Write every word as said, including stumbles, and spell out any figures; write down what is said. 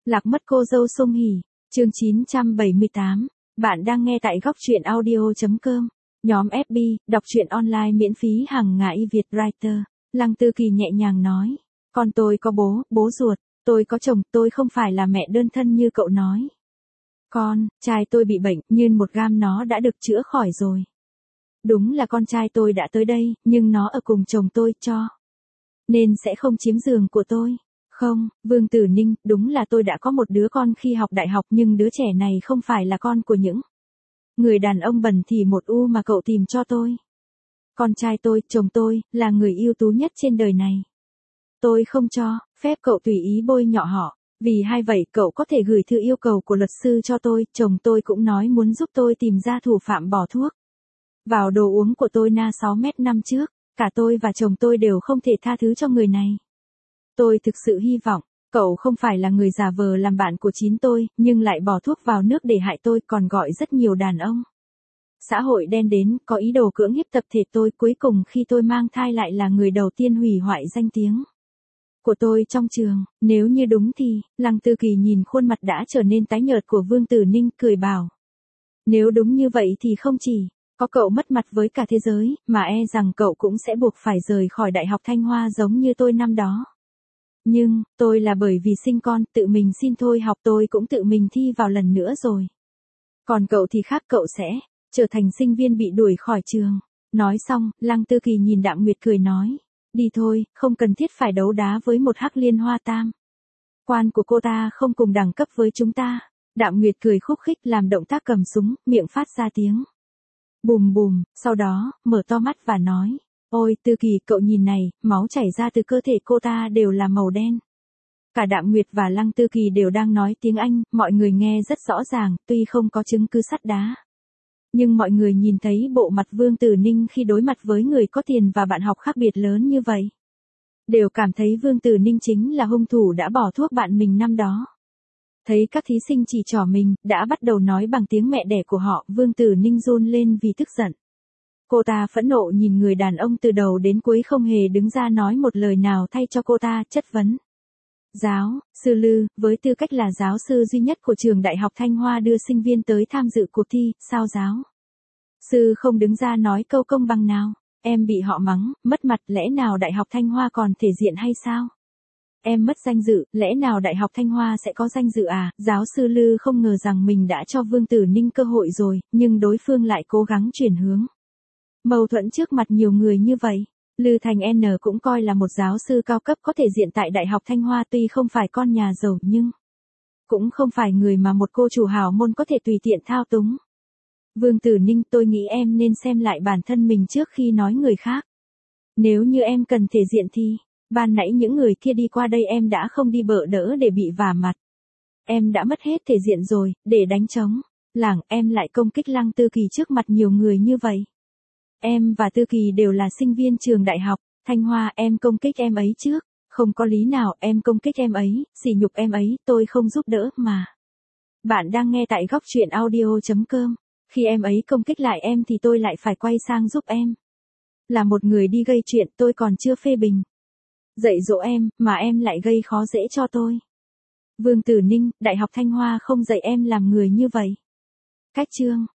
Lạc mất cô dâu Song Hỷ, chương chín trăm bảy mươi tám. Bạn đang nghe tại góc truyện audio.com. Nhóm ép bê, đọc truyện online miễn phí hàng ngày Việt Writer. Lăng Tư Kỳ nhẹ nhàng nói. Con tôi có bố, bố ruột, tôi có chồng, tôi không phải là mẹ đơn thân như cậu nói. Con, trai tôi bị bệnh, nhưng một gam nó đã được chữa khỏi rồi. Đúng là con trai tôi đã tới đây, nhưng nó ở cùng chồng tôi, cho nên sẽ không chiếm giường của tôi. Không, Vương Tử Ninh, đúng là tôi đã có một đứa con khi học đại học, nhưng đứa trẻ này không phải là con của những người đàn ông bẩn thỉu một u mà cậu tìm cho tôi. Con trai tôi, chồng tôi, là người ưu tú nhất trên đời này. Tôi không cho phép cậu tùy ý bôi nhọ họ. Vì hay vậy cậu có thể gửi thư yêu cầu của luật sư cho tôi. Chồng tôi cũng nói muốn giúp tôi tìm ra thủ phạm bỏ thuốc vào đồ uống của tôi na sáu mét năm trước. Cả tôi và chồng tôi đều không thể tha thứ cho người này. Tôi thực sự hy vọng, cậu không phải là người giả vờ làm bạn của chín tôi, nhưng lại bỏ thuốc vào nước để hại tôi, còn gọi rất nhiều đàn ông xã hội đen đến, có ý đồ cưỡng hiếp tập thể tôi. Cuối cùng khi tôi mang thai lại là người đầu tiên hủy hoại danh tiếng của tôi trong trường. Nếu như đúng thì, Lăng Tư Kỳ nhìn khuôn mặt đã trở nên tái nhợt của Vương Tử Ninh, cười bảo. Nếu đúng như vậy thì không chỉ có cậu mất mặt với cả thế giới, mà e rằng cậu cũng sẽ buộc phải rời khỏi Đại học Thanh Hoa giống như tôi năm đó. Nhưng, tôi là bởi vì sinh con, tự mình xin thôi học, tôi cũng tự mình thi vào lần nữa rồi. Còn cậu thì khác, cậu sẽ trở thành sinh viên bị đuổi khỏi trường. Nói xong, Lăng Tư Kỳ nhìn Đạm Nguyệt cười nói. Đi thôi, không cần thiết phải đấu đá với một hắc liên hoa tam quan của cô ta, không cùng đẳng cấp với chúng ta. Đạm Nguyệt cười khúc khích, làm động tác cầm súng, miệng phát ra tiếng bùm bùm, sau đó, mở to mắt và nói. Ôi, Tư Kỳ, cậu nhìn này, máu chảy ra từ cơ thể cô ta đều là màu đen. Cả Đạm Nguyệt và Lăng Tư Kỳ đều đang nói tiếng Anh, mọi người nghe rất rõ ràng, tuy không có chứng cứ sắt đá. Nhưng mọi người nhìn thấy bộ mặt Vương Tử Ninh khi đối mặt với người có tiền và bạn học khác biệt lớn như vậy. Đều cảm thấy Vương Tử Ninh chính là hung thủ đã bỏ thuốc bạn mình năm đó. Thấy các thí sinh chỉ trỏ mình, đã bắt đầu nói bằng tiếng mẹ đẻ của họ, Vương Tử Ninh run lên vì tức giận. Cô ta phẫn nộ nhìn người đàn ông từ đầu đến cuối không hề đứng ra nói một lời nào thay cho cô ta, chất vấn. Giáo sư Lư, với tư cách là giáo sư duy nhất của trường Đại học Thanh Hoa đưa sinh viên tới tham dự cuộc thi, sao giáo sư không đứng ra nói câu công bằng nào? Em bị họ mắng, mất mặt, lẽ nào Đại học Thanh Hoa còn thể diện hay sao? Em mất danh dự, lẽ nào Đại học Thanh Hoa sẽ có danh dự à? Giáo sư Lư không ngờ rằng mình đã cho Vương Tử Ninh cơ hội rồi, nhưng đối phương lại cố gắng chuyển hướng mâu thuẫn trước mặt nhiều người như vậy. Lư Thành N cũng coi là một giáo sư cao cấp có thể diện tại Đại học Thanh Hoa, tuy không phải con nhà giàu nhưng cũng không phải người mà một cô chủ hào môn có thể tùy tiện thao túng. Vương Tử Ninh, tôi nghĩ em nên xem lại bản thân mình trước khi nói người khác. Nếu như em cần thể diện thì, ban nãy những người kia đi qua đây em đã không đi bợ đỡ để bị vả mặt. Em đã mất hết thể diện rồi, để đánh trống lảng, em lại công kích Lăng Tư Kỳ trước mặt nhiều người như vậy. Em và Tư Kỳ đều là sinh viên trường Đại học Thanh Hoa, em công kích em ấy trước. Không có lý nào em công kích em ấy, sỉ nhục em ấy, tôi không giúp đỡ mà. Bạn đang nghe tại góc truyện audio.com. Khi em ấy công kích lại em thì tôi lại phải quay sang giúp em. Là một người đi gây chuyện, tôi còn chưa phê bình, dạy dỗ em, mà em lại gây khó dễ cho tôi. Vương Tử Ninh, Đại học Thanh Hoa không dạy em làm người như vậy. Cách chương